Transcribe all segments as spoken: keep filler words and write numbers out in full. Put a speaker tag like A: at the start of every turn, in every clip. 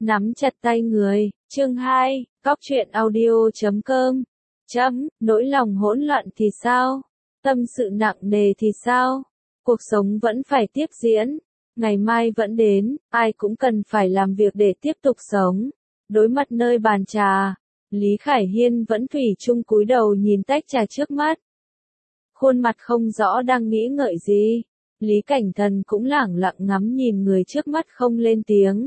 A: Nắm chặt tay người, chương hai, cóc truyện audio chấm com. Chấm, nỗi lòng hỗn loạn thì sao? Tâm sự nặng nề thì sao? Cuộc sống vẫn phải tiếp diễn. Ngày mai vẫn đến, ai cũng cần phải làm việc để tiếp tục sống. Đối mặt nơi bàn trà, Lý Khải Hiên vẫn thủy chung cúi đầu nhìn tách trà trước mắt. Khuôn mặt không rõ đang nghĩ ngợi gì. Lý Cảnh Thần cũng lẳng lặng ngắm nhìn người trước mắt không lên tiếng.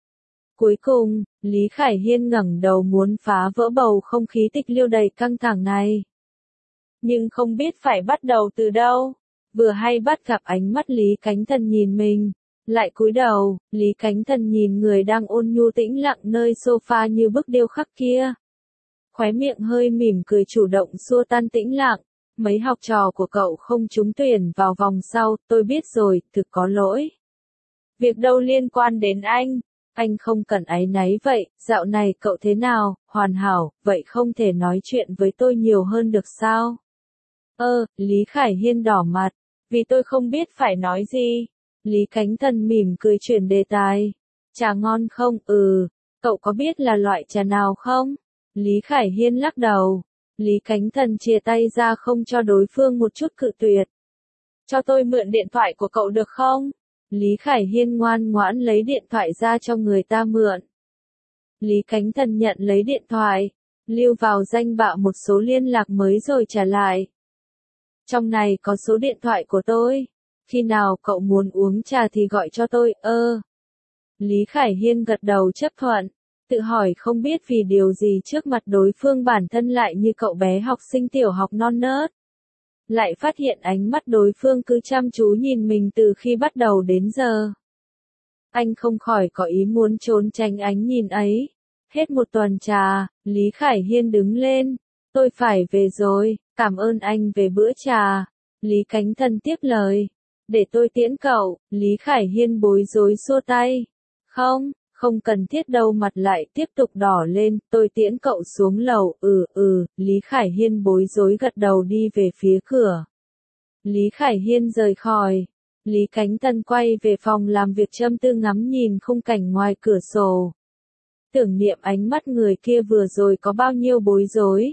A: Cuối cùng, Lý Khải Hiên ngẩng đầu muốn phá vỡ bầu không khí tịch liêu đầy căng thẳng này. Nhưng không biết phải bắt đầu từ đâu. Vừa hay bắt gặp ánh mắt Lý Cảnh Thần nhìn mình. Lại cúi đầu, Lý Cảnh Thần nhìn người đang ôn nhu tĩnh lặng nơi sofa như bức điêu khắc kia. Khóe miệng hơi mỉm cười chủ động xua tan tĩnh lặng. Mấy học trò của cậu không trúng tuyển vào vòng sau, tôi biết rồi, thực có lỗi. Việc đâu liên quan đến anh. Anh không cần áy náy vậy, dạo này cậu thế nào, hoàn hảo, vậy không thể nói chuyện với tôi nhiều hơn được sao? Ơ, Lý Khải Hiên đỏ mặt, vì tôi không biết phải nói gì. Lý Cảnh Thần mỉm cười chuyển đề tài. Trà ngon không? Ừ, cậu có biết là loại trà nào không? Lý Khải Hiên lắc đầu. Lý Cảnh Thần chia tay ra không cho đối phương một chút cự tuyệt. Cho tôi mượn điện thoại của cậu được không? Lý Khải Hiên ngoan ngoãn lấy điện thoại ra cho người ta mượn. Lý Cảnh Thần nhận lấy điện thoại, lưu vào danh bạ một số liên lạc mới rồi trả lại. Trong này có số điện thoại của tôi. Khi nào cậu muốn uống trà thì gọi cho tôi, ơ. Lý Khải Hiên gật đầu chấp thuận, tự hỏi không biết vì điều gì trước mặt đối phương bản thân lại như cậu bé học sinh tiểu học non nớt. Lại phát hiện ánh mắt đối phương cứ chăm chú nhìn mình từ khi bắt đầu đến giờ. Anh không khỏi có ý muốn trốn tránh ánh nhìn ấy. Hết một tuần trà, Lý Khải Hiên đứng lên. Tôi phải về rồi, cảm ơn anh về bữa trà. Lý Cảnh Thần tiếp lời. Để tôi tiễn cậu, Lý Khải Hiên bối rối xua tay. Không, không cần thiết đâu, mặt lại tiếp tục đỏ lên, tôi tiễn cậu xuống lầu, ừ ừ, Lý Khải Hiên bối rối gật đầu đi về phía cửa. Lý Khải Hiên rời khỏi, Lý Cảnh Thần quay về phòng làm việc châm tư ngắm nhìn khung cảnh ngoài cửa sổ. Tưởng niệm ánh mắt người kia vừa rồi có bao nhiêu bối rối.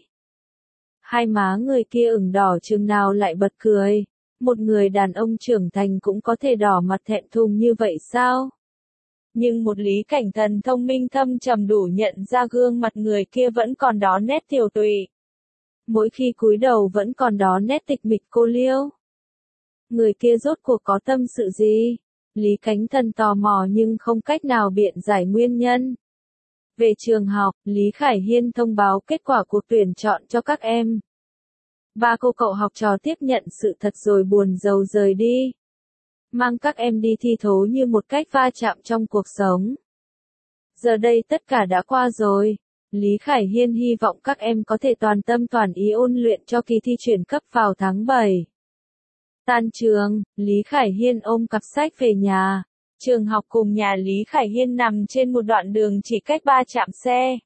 A: Hai má người kia ửng đỏ chừng nào lại bật cười. Một người đàn ông trưởng thành cũng có thể đỏ mặt thẹn thùng như vậy sao? Nhưng một Lý Cảnh Thần thông minh thâm trầm đủ nhận ra gương mặt người kia vẫn còn đó nét tiều tụy. Mỗi khi cúi đầu vẫn còn đó nét tịch mịch cô liêu. Người kia rốt cuộc có tâm sự gì? Lý Cảnh Thần tò mò nhưng không cách nào biện giải nguyên nhân. Về trường học, Lý Khải Hiên thông báo kết quả cuộc tuyển chọn cho các em. Ba cô cậu học trò tiếp nhận sự thật rồi buồn rầu rời đi. Mang các em đi thi thố như một cách va chạm trong cuộc sống. Giờ đây tất cả đã qua rồi. Lý Khải Hiên hy vọng các em có thể toàn tâm toàn ý ôn luyện cho kỳ thi chuyển cấp vào tháng bảy. Tan trường, Lý Khải Hiên ôm cặp sách về nhà. Trường học cùng nhà Lý Khải Hiên nằm trên một đoạn đường chỉ cách ba trạm xe.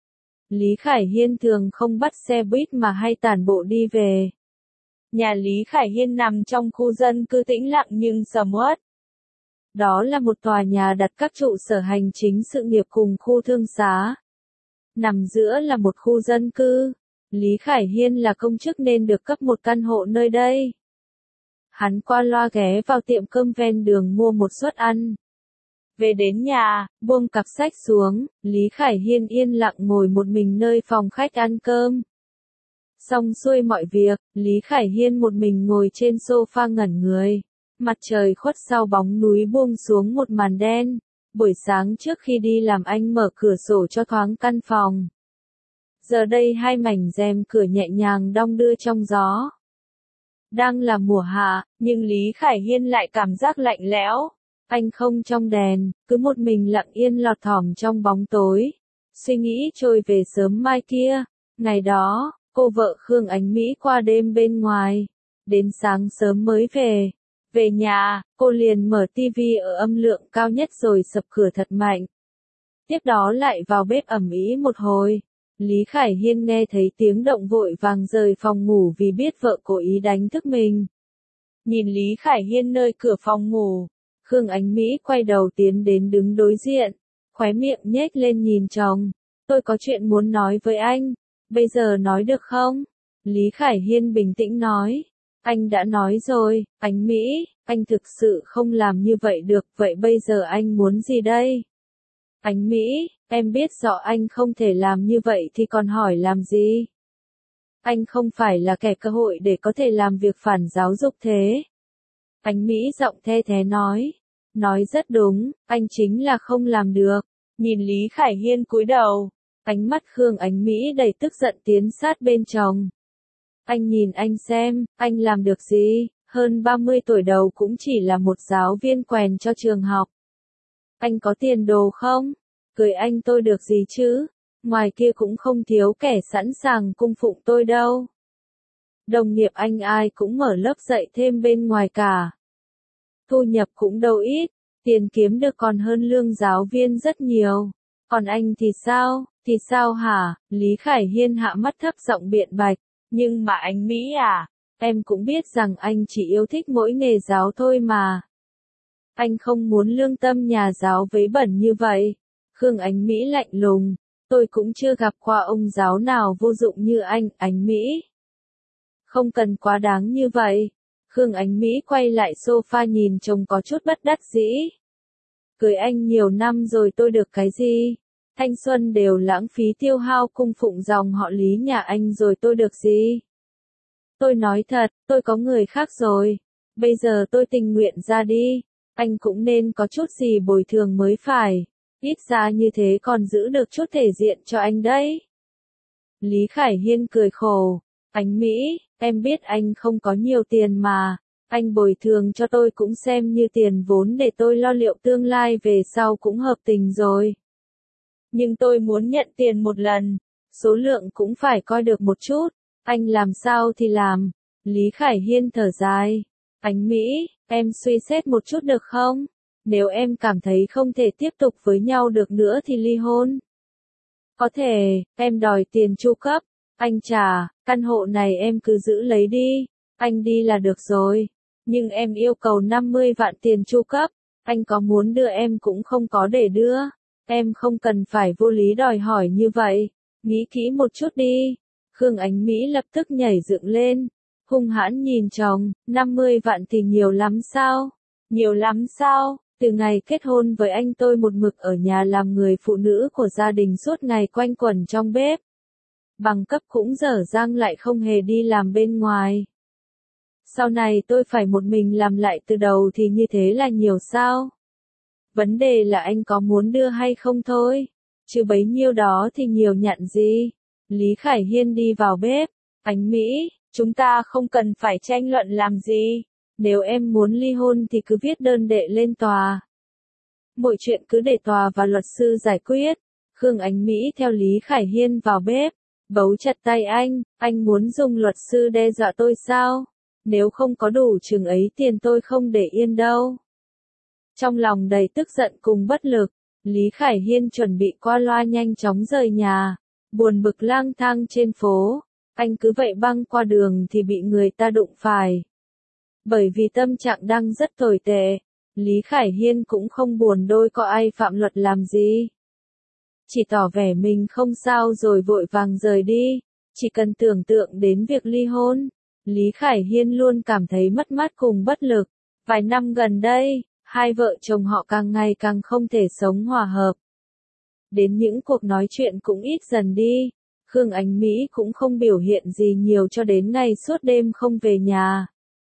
A: Lý Khải Hiên thường không bắt xe buýt mà hay tản bộ đi về. Nhà Lý Khải Hiên nằm trong khu dân cư tĩnh lặng nhưng sầm uất. Đó là một tòa nhà đặt các trụ sở hành chính sự nghiệp cùng khu thương xá. Nằm giữa là một khu dân cư. Lý Khải Hiên là công chức nên được cấp một căn hộ nơi đây. Hắn qua loa ghé vào tiệm cơm ven đường mua một suất ăn. Về đến nhà, buông cặp sách xuống, Lý Khải Hiên yên lặng ngồi một mình nơi phòng khách ăn cơm. Xong xuôi mọi việc, Lý Khải Hiên một mình ngồi trên sofa ngẩn người. Mặt trời khuất sau bóng núi buông xuống một màn đen. Buổi sáng trước khi đi làm anh mở cửa sổ cho thoáng căn phòng. Giờ đây hai mảnh rèm cửa nhẹ nhàng đong đưa trong gió. Đang là mùa hạ, nhưng Lý Khải Hiên lại cảm giác lạnh lẽo. Anh không trong đèn, cứ một mình lặng yên lọt thỏm trong bóng tối. Suy nghĩ trôi về sớm mai kia. Ngày đó, cô vợ Khương Ánh Mỹ qua đêm bên ngoài. Đến sáng sớm mới về. Về nhà, cô liền mở tivi ở âm lượng cao nhất rồi sập cửa thật mạnh. Tiếp đó lại vào bếp ầm ĩ một hồi. Lý Khải Hiên nghe thấy tiếng động vội vàng rời phòng ngủ vì biết vợ cố ý đánh thức mình. Nhìn Lý Khải Hiên nơi cửa phòng ngủ. Khương Ánh Mỹ quay đầu tiến đến đứng đối diện. khóe miệng nhếch lên nhìn chồng. Tôi có chuyện muốn nói với anh, bây giờ nói được không? Lý Khải Hiên bình tĩnh nói. Anh đã nói rồi, anh Mỹ, anh thực sự không làm như vậy được, vậy bây giờ anh muốn gì đây? Anh Mỹ, em biết rõ anh không thể làm như vậy thì còn hỏi làm gì? Anh không phải là kẻ cơ hội để có thể làm việc phản giáo dục thế. Anh Mỹ giọng the thế nói. Nói rất đúng, anh chính là không làm được. Nhìn Lý Khải Hiên cúi đầu, ánh mắt Khương Ánh Mỹ đầy tức giận tiến sát bên chồng. Anh nhìn anh xem, anh làm được gì, hơn ba mươi tuổi đầu cũng chỉ là một giáo viên quèn cho trường học. Anh có tiền đồ không? Cười anh tôi được gì chứ? Ngoài kia cũng không thiếu kẻ sẵn sàng cung phụng tôi đâu. Đồng nghiệp anh ai cũng mở lớp dạy thêm bên ngoài cả. Thu nhập cũng đâu ít, tiền kiếm được còn hơn lương giáo viên rất nhiều. Còn anh thì sao, thì sao hả? Lý Khải Hiên hạ mắt thấp giọng biện bạch. Nhưng mà anh Mỹ à, em cũng biết rằng anh chỉ yêu thích mỗi nghề giáo thôi mà. Anh không muốn lương tâm nhà giáo vấy bẩn như vậy. Khương Ánh Mỹ lạnh lùng. Tôi cũng chưa gặp qua ông giáo nào vô dụng như anh, Ánh Mỹ. Không cần quá đáng như vậy. Khương Ánh Mỹ quay lại sofa nhìn chồng có chút bất đắc dĩ. Cưới anh nhiều năm rồi tôi được cái gì? Thanh xuân đều lãng phí tiêu hao cung phụng dòng họ Lý nhà anh rồi tôi được gì? Tôi nói thật, tôi có người khác rồi. Bây giờ tôi tình nguyện ra đi. Anh cũng nên có chút gì bồi thường mới phải. Ít ra như thế còn giữ được chút thể diện cho anh đấy. Lý Khải Hiên cười khổ. Anh Mỹ, em biết anh không có nhiều tiền mà. Anh bồi thường cho tôi cũng xem như tiền vốn để tôi lo liệu tương lai về sau cũng hợp tình rồi. Nhưng tôi muốn nhận tiền một lần. Số lượng cũng phải coi được một chút. Anh làm sao thì làm. Lý Khải Hiên thở dài. Anh Mỹ, em suy xét một chút được không? Nếu em cảm thấy không thể tiếp tục với nhau được nữa thì ly hôn. Có thể, em đòi tiền chu cấp. Anh trả, căn hộ này em cứ giữ lấy đi. Anh đi là được rồi. Nhưng em yêu cầu năm mươi vạn tiền chu cấp. Anh có muốn đưa em cũng không có để đưa. Em không cần phải vô lý đòi hỏi như vậy. Nghĩ kỹ một chút đi. Khương Ánh Mỹ lập tức nhảy dựng lên. Hung hãn nhìn chồng, năm mươi vạn thì nhiều lắm sao? Nhiều lắm sao? Từ ngày kết hôn với anh tôi một mực ở nhà làm người phụ nữ của gia đình suốt ngày quanh quẩn trong bếp. Bằng cấp cũng dở dang lại không hề đi làm bên ngoài. Sau này tôi phải một mình làm lại từ đầu thì như thế là nhiều sao? Vấn đề là anh có muốn đưa hay không thôi. Chứ bấy nhiêu đó thì nhiều nhận gì. Lý Khải Hiên đi vào bếp. Anh Mỹ, chúng ta không cần phải tranh luận làm gì. Nếu em muốn ly hôn thì cứ viết đơn đệ lên tòa. Mọi chuyện cứ để tòa và luật sư giải quyết. Khương Ánh Mỹ theo Lý Khải Hiên vào bếp. Bấu chặt tay anh, anh muốn dùng luật sư đe dọa tôi sao? Nếu không có đủ chừng ấy tiền tôi không để yên đâu. Trong lòng đầy tức giận cùng bất lực, Lý Khải Hiên chuẩn bị qua loa nhanh chóng rời nhà. Buồn bực lang thang trên phố. Anh cứ vậy băng qua đường thì bị người ta đụng phải. Bởi vì tâm trạng đang rất tồi tệ, Lý Khải Hiên cũng không buồn đôi có ai phạm luật làm gì. Chỉ tỏ vẻ mình không sao rồi vội vàng rời đi. Chỉ cần tưởng tượng đến việc ly hôn, Lý Khải Hiên luôn cảm thấy mất mát cùng bất lực. Vài năm gần đây, hai vợ chồng họ càng ngày càng không thể sống hòa hợp. Đến những cuộc nói chuyện cũng ít dần đi. Khương Ánh Mỹ cũng không biểu hiện gì nhiều cho đến ngày suốt đêm không về nhà.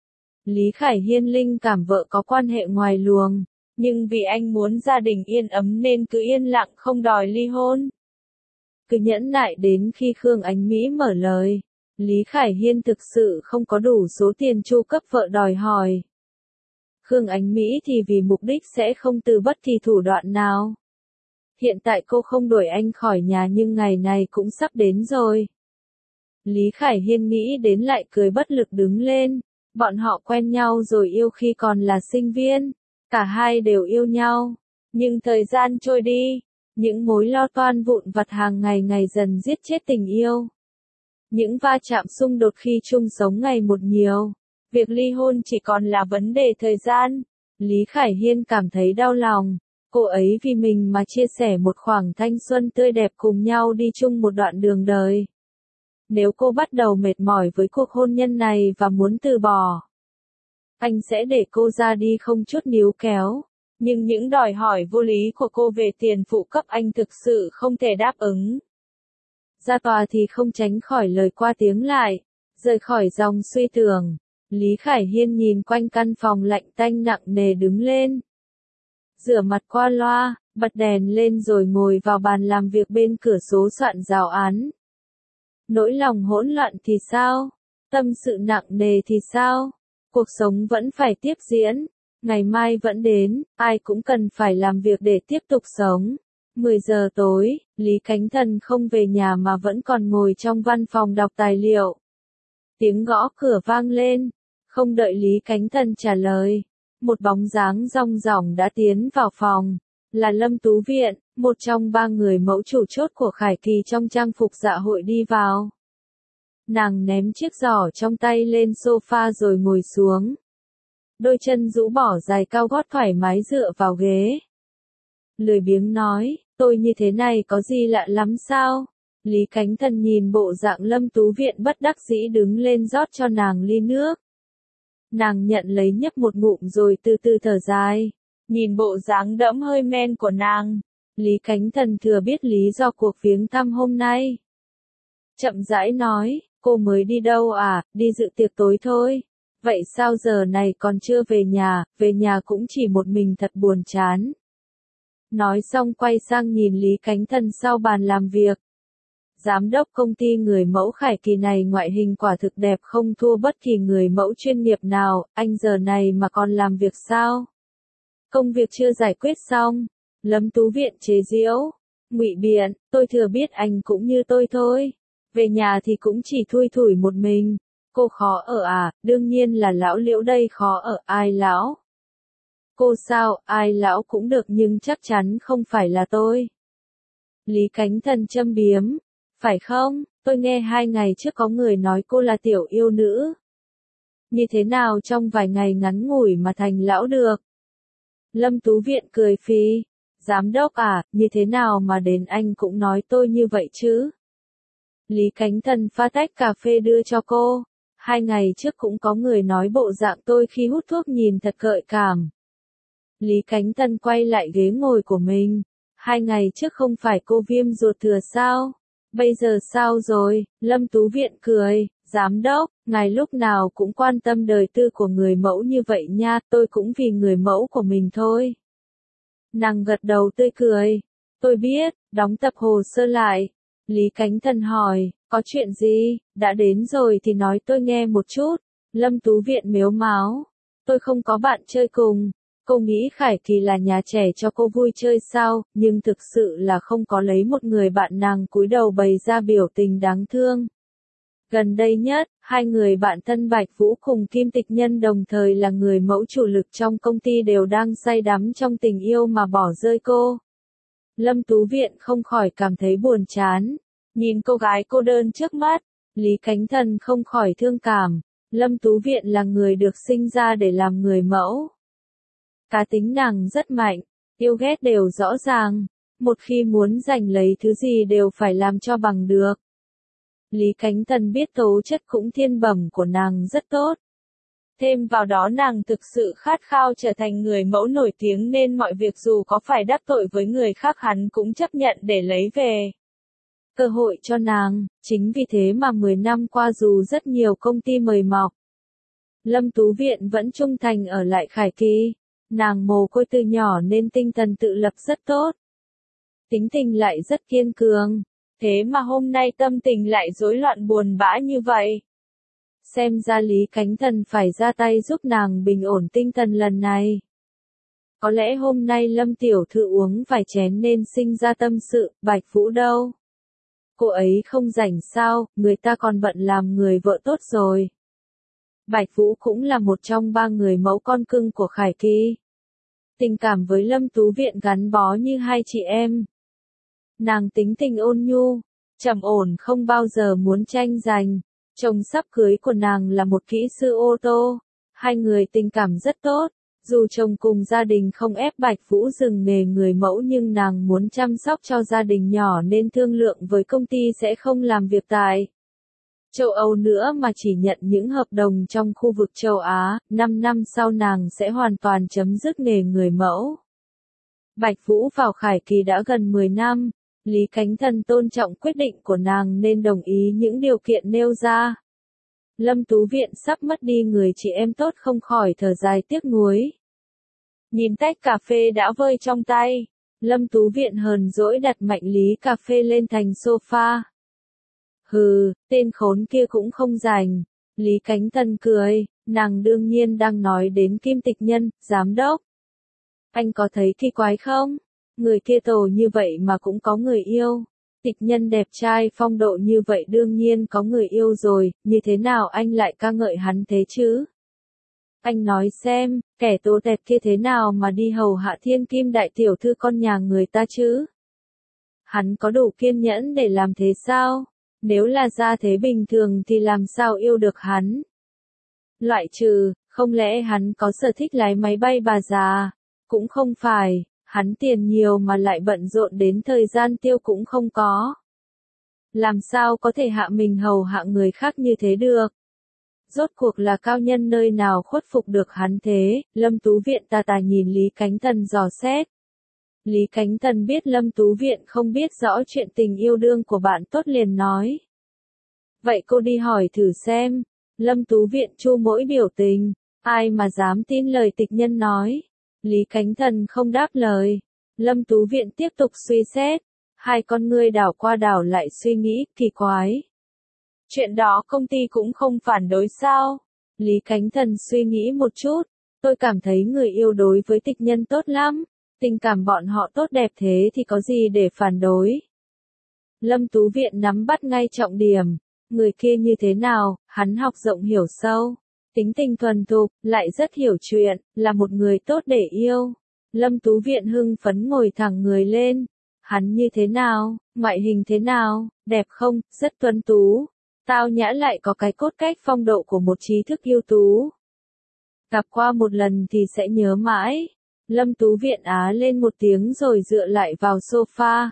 A: Lý Khải Hiên linh cảm vợ có quan hệ ngoài luồng, nhưng vì anh muốn gia đình yên ấm nên cứ yên lặng không đòi ly hôn. Cứ nhẫn nại đến khi Khương Ánh Mỹ mở lời, Lý Khải Hiên thực sự không có đủ số tiền chu cấp vợ đòi hỏi. Khương Ánh Mỹ thì vì mục đích sẽ không từ bất kỳ thủ đoạn nào. Hiện tại cô không đuổi anh khỏi nhà nhưng ngày này cũng sắp đến rồi. Lý Khải Hiên nghĩ đến lại cười bất lực đứng lên. Bọn họ quen nhau rồi yêu khi còn là sinh viên. Cả hai đều yêu nhau. Nhưng thời gian trôi đi. Những mối lo toan vụn vặt hàng ngày ngày dần giết chết tình yêu. Những va chạm xung đột khi chung sống ngày một nhiều. Việc ly hôn chỉ còn là vấn đề thời gian. Lý Khải Hiên cảm thấy đau lòng. Cô ấy vì mình mà chia sẻ một khoảng thanh xuân tươi đẹp cùng nhau đi chung một đoạn đường đời. Nếu cô bắt đầu mệt mỏi với cuộc hôn nhân này và muốn từ bỏ, anh sẽ để cô ra đi không chút níu kéo. Nhưng những đòi hỏi vô lý của cô về tiền phụ cấp anh thực sự không thể đáp ứng. Ra tòa thì không tránh khỏi lời qua tiếng lại, rời khỏi dòng suy tưởng. Lý Khải Hiên nhìn quanh căn phòng lạnh tanh nặng nề đứng lên. Rửa mặt qua loa, bật đèn lên rồi ngồi vào bàn làm việc bên cửa sổ soạn giáo án. Nỗi lòng hỗn loạn thì sao? Tâm sự nặng nề thì sao? Cuộc sống vẫn phải tiếp diễn. Ngày mai vẫn đến, ai cũng cần phải làm việc để tiếp tục sống. mười giờ tối, Lý Khánh Thần không về nhà mà vẫn còn ngồi trong văn phòng đọc tài liệu. Tiếng gõ cửa vang lên, không đợi Lý Khánh Thần trả lời. Một bóng dáng rong ròng đã tiến vào phòng, là Lâm Tú Viện, một trong ba người mẫu chủ chốt của Khải Kỳ trong trang phục dạ hội đi vào. Nàng ném chiếc giỏ trong tay lên sofa rồi ngồi xuống. Đôi chân rũ bỏ giày cao gót thoải mái dựa vào ghế. Lười biếng nói, tôi như thế này có gì lạ lắm sao? Lý Khánh Thần nhìn bộ dạng Lâm Tú Viện bất đắc dĩ đứng lên rót cho nàng ly nước. Nàng nhận lấy nhấp một ngụm rồi từ từ thở dài. Nhìn bộ dáng đẫm hơi men của nàng, Lý Khánh Thần thừa biết lý do cuộc viếng thăm hôm nay. Chậm rãi nói, cô mới đi đâu à, đi dự tiệc tối thôi. Vậy sao giờ này còn chưa về nhà, về nhà cũng chỉ một mình thật buồn chán. Nói xong quay sang nhìn Lý Khánh Thần sau bàn làm việc. Giám đốc công ty người mẫu Khải Kỳ này ngoại hình quả thực đẹp không thua bất kỳ người mẫu chuyên nghiệp nào, anh giờ này mà còn làm việc sao? Công việc chưa giải quyết xong. Lâm Tú Viện chế giễu, ngụy biện, tôi thừa biết anh cũng như tôi thôi. Về nhà thì cũng chỉ thui thủi một mình. Cô khó ở à, đương nhiên là lão Liễu đây khó ở, ai lão? Cô sao, ai lão cũng được nhưng chắc chắn không phải là tôi. Lý Khánh Thần châm biếm, phải không, tôi nghe hai ngày trước có người nói cô là tiểu yêu nữ. Như thế nào trong vài ngày ngắn ngủi mà thành lão được? Lâm Tú Viện cười phì, giám đốc à, như thế nào mà đến anh cũng nói tôi như vậy chứ? Lý Khánh Thần pha tách cà phê đưa cho cô. Hai ngày trước cũng có người nói bộ dạng tôi khi hút thuốc nhìn thật gợi cảm. Lý Khánh Thần quay lại ghế ngồi của mình. Hai ngày trước không phải cô viêm ruột thừa sao? Bây giờ sao rồi? Lâm Tú Viện cười, giám đốc, ngài lúc nào cũng quan tâm đời tư của người mẫu như vậy nha, tôi cũng vì người mẫu của mình thôi. Nàng gật đầu tươi cười. Tôi biết, đóng tập hồ sơ lại. Lý Khánh Thần hỏi, có chuyện gì, đã đến rồi thì nói tôi nghe một chút. Lâm Tú Viện mếu máo, tôi không có bạn chơi cùng. Cô nghĩ Khải Kỳ là nhà trẻ cho cô vui chơi sao, nhưng thực sự là không có lấy một người bạn. Nàng cúi đầu bày ra biểu tình đáng thương. Gần đây nhất, hai người bạn thân Bạch Vũ cùng Kim Tịch Nhân đồng thời là người mẫu chủ lực trong công ty đều đang say đắm trong tình yêu mà bỏ rơi cô. Lâm Tú Viện không khỏi cảm thấy buồn chán. Nhìn cô gái cô đơn trước mắt, Lý Khánh Thần không khỏi thương cảm. Lâm Tú Viện là người được sinh ra để làm người mẫu. Cá tính nàng rất mạnh, yêu ghét đều rõ ràng. Một khi muốn giành lấy thứ gì đều phải làm cho bằng được. Lý Khánh Thần biết tố chất cũng thiên bẩm của nàng rất tốt. Thêm vào đó nàng thực sự khát khao trở thành người mẫu nổi tiếng nên mọi việc dù có phải đắc tội với người khác hắn cũng chấp nhận để lấy về. Cơ hội cho nàng, chính vì thế mà mười năm qua dù rất nhiều công ty mời mọc, Lâm Tú Viện vẫn trung thành ở lại Khải Kỳ. Nàng mồ côi từ nhỏ nên tinh thần tự lập rất tốt. Tính tình lại rất kiên cường. Thế mà hôm nay tâm tình lại rối loạn buồn bã như vậy. Xem ra Lý Khánh Thần phải ra tay giúp nàng bình ổn tinh thần lần này. Có lẽ hôm nay Lâm tiểu thư uống vài chén nên sinh ra tâm sự. Bạch Vũ đâu? Cô ấy không rảnh sao, người ta còn bận làm người vợ tốt rồi. Bạch Vũ cũng là một trong ba người mẫu con cưng của Khải Kỳ. Tình cảm với Lâm Tú Viện gắn bó như hai chị em. Nàng tính tình ôn nhu, trầm ổn không bao giờ muốn tranh giành. Chồng sắp cưới của nàng là một kỹ sư ô tô. Hai người tình cảm rất tốt. Dù chồng cùng gia đình không ép Bạch Vũ dừng nghề người mẫu nhưng nàng muốn chăm sóc cho gia đình nhỏ nên thương lượng với công ty sẽ không làm việc tại châu Âu nữa mà chỉ nhận những hợp đồng trong khu vực châu Á, năm năm sau nàng sẽ hoàn toàn chấm dứt nghề người mẫu. Bạch Vũ vào Khải Kỳ đã gần mười năm, Lý Cánh Thần tôn trọng quyết định của nàng nên đồng ý những điều kiện nêu ra. Lâm Tú Viện sắp mất đi người chị em tốt không khỏi thở dài tiếc nuối. Nhìn tách cà phê đã vơi trong tay, Lâm Tú Viện hờn dỗi đặt mạnh lý cà phê lên thành sofa. Hừ, tên khốn kia cũng không rảnh. Lý Cánh Thần cười, nàng đương nhiên đang nói đến Kim Tịch Nhân, giám đốc. Anh có thấy kỳ quái không? Người kia tổ như vậy mà cũng có người yêu. Tịch Nhân đẹp trai phong độ như vậy đương nhiên có người yêu rồi, như thế nào anh lại ca ngợi hắn thế chứ? Anh nói xem, kẻ tố đẹp kia thế nào mà đi hầu hạ thiên kim đại tiểu thư con nhà người ta chứ? Hắn có đủ kiên nhẫn để làm thế sao? Nếu là gia thế bình thường thì làm sao yêu được hắn? Loại trừ, không lẽ hắn có sở thích lái máy bay bà già? Cũng không phải, hắn tiền nhiều mà lại bận rộn đến thời gian tiêu cũng không có. Làm sao có thể hạ mình hầu hạ người khác như thế được? Rốt cuộc là cao nhân nơi nào khuất phục được hắn thế? Lâm Tú Viện tà tà nhìn Lý Cánh Thần dò xét. Lý Cánh Thần biết Lâm Tú Viện không biết rõ chuyện tình yêu đương của bạn tốt liền nói. Vậy cô đi hỏi thử xem. Lâm Tú Viện chu mỗi biểu tình, ai mà dám tin lời Tịch Nhân nói. Lý Cánh Thần không đáp lời. Lâm Tú Viện tiếp tục suy xét. Hai con ngươi đảo qua đảo lại suy nghĩ, kỳ quái. Chuyện đó công ty cũng không phản đối sao? Lý Cánh Thần suy nghĩ một chút. Tôi cảm thấy người yêu đối với Tịch Nhân tốt lắm. Tình cảm bọn họ tốt đẹp thế thì có gì để phản đối. Lâm Tú Viện nắm bắt ngay trọng điểm. Người kia như thế nào, hắn học rộng hiểu sâu. Tính tình thuần thục, lại rất hiểu chuyện, là một người tốt để yêu. Lâm Tú Viện hưng phấn ngồi thẳng người lên. Hắn như thế nào, ngoại hình thế nào, đẹp không, rất tuấn tú. Tao nhã lại có cái cốt cách phong độ của một trí thức ưu tú. Gặp qua một lần thì sẽ nhớ mãi. Lâm Tú Viện á lên một tiếng rồi dựa lại vào sofa.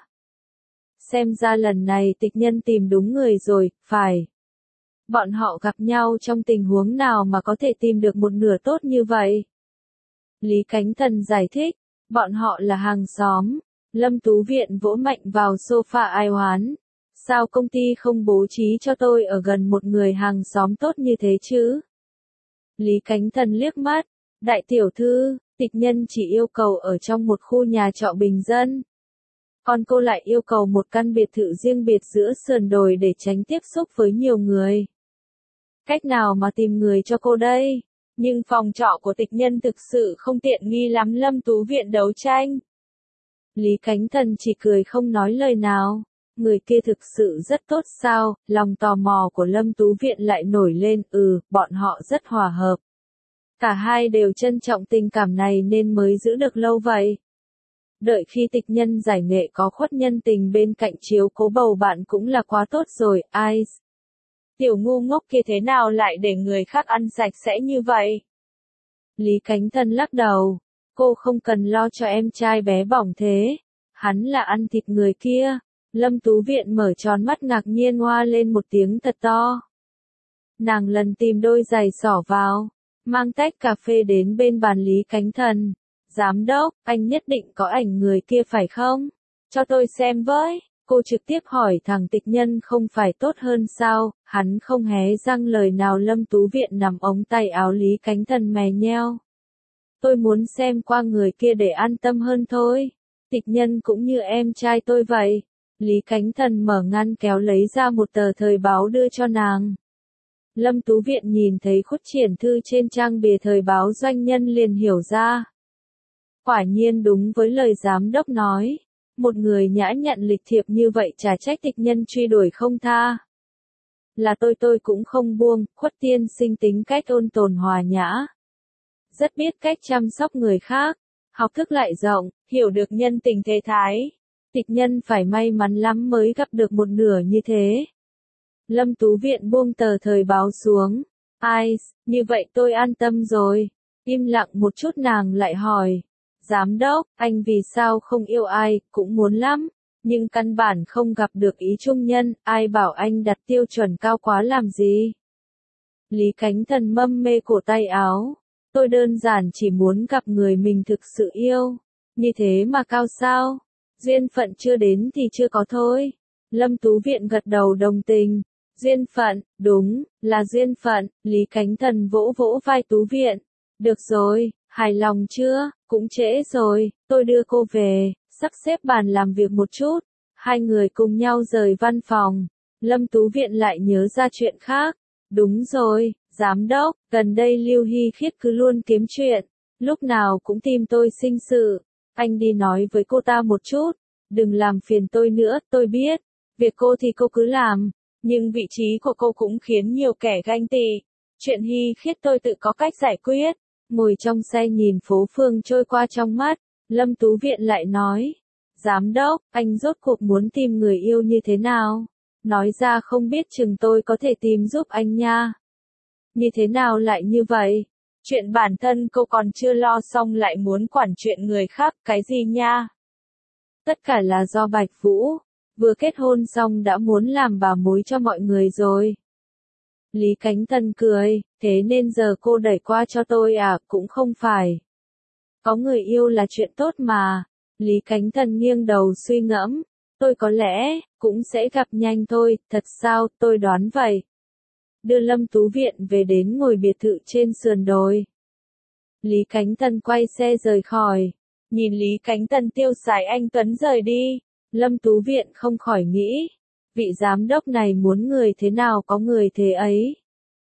A: Xem ra lần này Tịch Nhân tìm đúng người rồi, phải. Bọn họ gặp nhau trong tình huống nào mà có thể tìm được một nửa tốt như vậy? Lý Cánh Thần giải thích, bọn họ là hàng xóm. Lâm Tú Viện vỗ mạnh vào sofa ai oán. Sao công ty không bố trí cho tôi ở gần một người hàng xóm tốt như thế chứ? Lý Cánh Thần liếc mắt, đại tiểu thư, Tịch Nhân chỉ yêu cầu ở trong một khu nhà trọ bình dân. Còn cô lại yêu cầu một căn biệt thự riêng biệt giữa sườn đồi để tránh tiếp xúc với nhiều người. Cách nào mà tìm người cho cô đây? Nhưng phòng trọ của Tịch Nhân thực sự không tiện nghi lắm. Lâm Tú Viện đấu tranh. Lý Cánh Thần chỉ cười không nói lời nào. Người kia thực sự rất tốt sao? Lòng tò mò của Lâm Tú Viện lại nổi lên. Ừ, bọn họ rất hòa hợp. Cả hai đều trân trọng tình cảm này nên mới giữ được lâu vậy. Đợi khi Tịch Nhân giải nghệ có khuất nhân tình bên cạnh chiếu cố bầu bạn cũng là quá tốt rồi, ai. Tiểu ngu ngốc kia thế nào lại để người khác ăn sạch sẽ như vậy? Lý Cánh Thần lắc đầu. Cô không cần lo cho em trai bé bỏng thế. Hắn là ăn thịt người kia. Lâm Tú Viện mở tròn mắt ngạc nhiên hoa lên một tiếng thật to. Nàng lần tìm đôi giày xỏ vào. Mang tách cà phê đến bên bàn Lý Cánh Thần. Giám đốc, anh nhất định có ảnh người kia phải không? Cho tôi xem với. Cô trực tiếp hỏi thằng Tịch Nhân không phải tốt hơn sao? Hắn không hé răng lời nào. Lâm Tú Viện nằm ống tay áo Lý Cánh Thần mè nheo. Tôi muốn xem qua người kia để an tâm hơn thôi. Tịch Nhân cũng như em trai tôi vậy. Lý Cánh Thần mở ngăn kéo lấy ra một tờ thời báo đưa cho nàng. Lâm Tú Viện nhìn thấy khuất triển thư trên trang bìa thời báo Doanh Nhân liền hiểu ra. Quả nhiên đúng với lời giám đốc nói. Một người nhã nhặn lịch thiệp như vậy chả trách Tịch Nhân truy đuổi không tha. Là tôi tôi cũng không buông, khuất tiên sinh tính cách ôn tồn hòa nhã. Rất biết cách chăm sóc người khác, học thức lại rộng, hiểu được nhân tình thế thái. Tịch Nhân phải may mắn lắm mới gặp được một nửa như thế. Lâm Tú Viện buông tờ thời báo xuống. Ai, như vậy tôi an tâm rồi. Im lặng một chút nàng lại hỏi. Giám đốc, anh vì sao không yêu ai, cũng muốn lắm. Nhưng căn bản không gặp được ý trung nhân, ai bảo anh đặt tiêu chuẩn cao quá làm gì. Lý Cánh Thần mâm mê cổ tay áo. Tôi đơn giản chỉ muốn gặp người mình thực sự yêu. Như thế mà cao sao? Duyên phận chưa đến thì chưa có thôi. Lâm Tú Viện gật đầu đồng tình. Duyên phận, đúng, là duyên phận. Lý Cánh Thần vỗ vỗ vai Tú Viện. Được rồi, hài lòng chưa? Cũng trễ rồi, tôi đưa cô về, sắp xếp bàn làm việc một chút. Hai người cùng nhau rời văn phòng. Lâm Tú Viện lại nhớ ra chuyện khác. Đúng rồi, giám đốc, gần đây Lưu Hy Khiết cứ luôn kiếm chuyện. Lúc nào cũng tìm tôi sinh sự. Anh đi nói với cô ta một chút. Đừng làm phiền tôi nữa, tôi biết. Việc cô thì cô cứ làm. Nhưng vị trí của cô cũng khiến nhiều kẻ ganh tị. Chuyện Hy Khiết tôi tự có cách giải quyết. Ngồi trong xe nhìn phố phường trôi qua trong mắt. Lâm Tú Viện lại nói. Giám đốc, anh rốt cuộc muốn tìm người yêu như thế nào? Nói ra không biết chừng tôi có thể tìm giúp anh nha. Như thế nào lại như vậy? Chuyện bản thân cô còn chưa lo xong lại muốn quản chuyện người khác, cái gì nha? Tất cả là do Bạch Vũ, vừa kết hôn xong đã muốn làm bà mối cho mọi người rồi. Lý Cánh Thần cười, thế nên giờ cô đẩy qua cho tôi à, cũng không phải. Có người yêu là chuyện tốt mà. Lý Cánh Thần nghiêng đầu suy ngẫm, tôi có lẽ, cũng sẽ gặp nhanh thôi, thật sao, tôi đoán vậy. Đưa Lâm Tú Viện về đến ngôi biệt thự trên sườn đồi. Lý Cánh Thần quay xe rời khỏi. Nhìn Lý Cánh Thần tiêu sái anh tuấn rời đi, Lâm Tú Viện không khỏi nghĩ, vị giám đốc này muốn người thế nào có người thế ấy.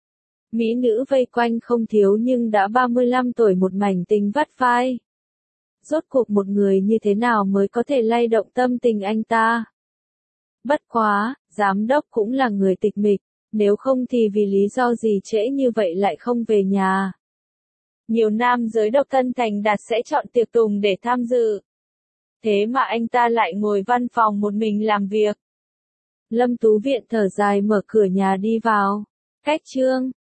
A: Mỹ nữ vây quanh không thiếu nhưng đã ba mươi lăm tuổi một mảnh tình vắt vai. Rốt cuộc một người như thế nào mới có thể lay động tâm tình anh ta? Bất quá, giám đốc cũng là người tịch mịch, nếu không thì vì lý do gì trễ như vậy lại không về nhà. Nhiều nam giới độc thân thành đạt sẽ chọn tiệc tùng để tham dự. Thế mà anh ta lại ngồi văn phòng một mình làm việc. Lâm Tú Viện thở dài mở cửa nhà đi vào. Cách chương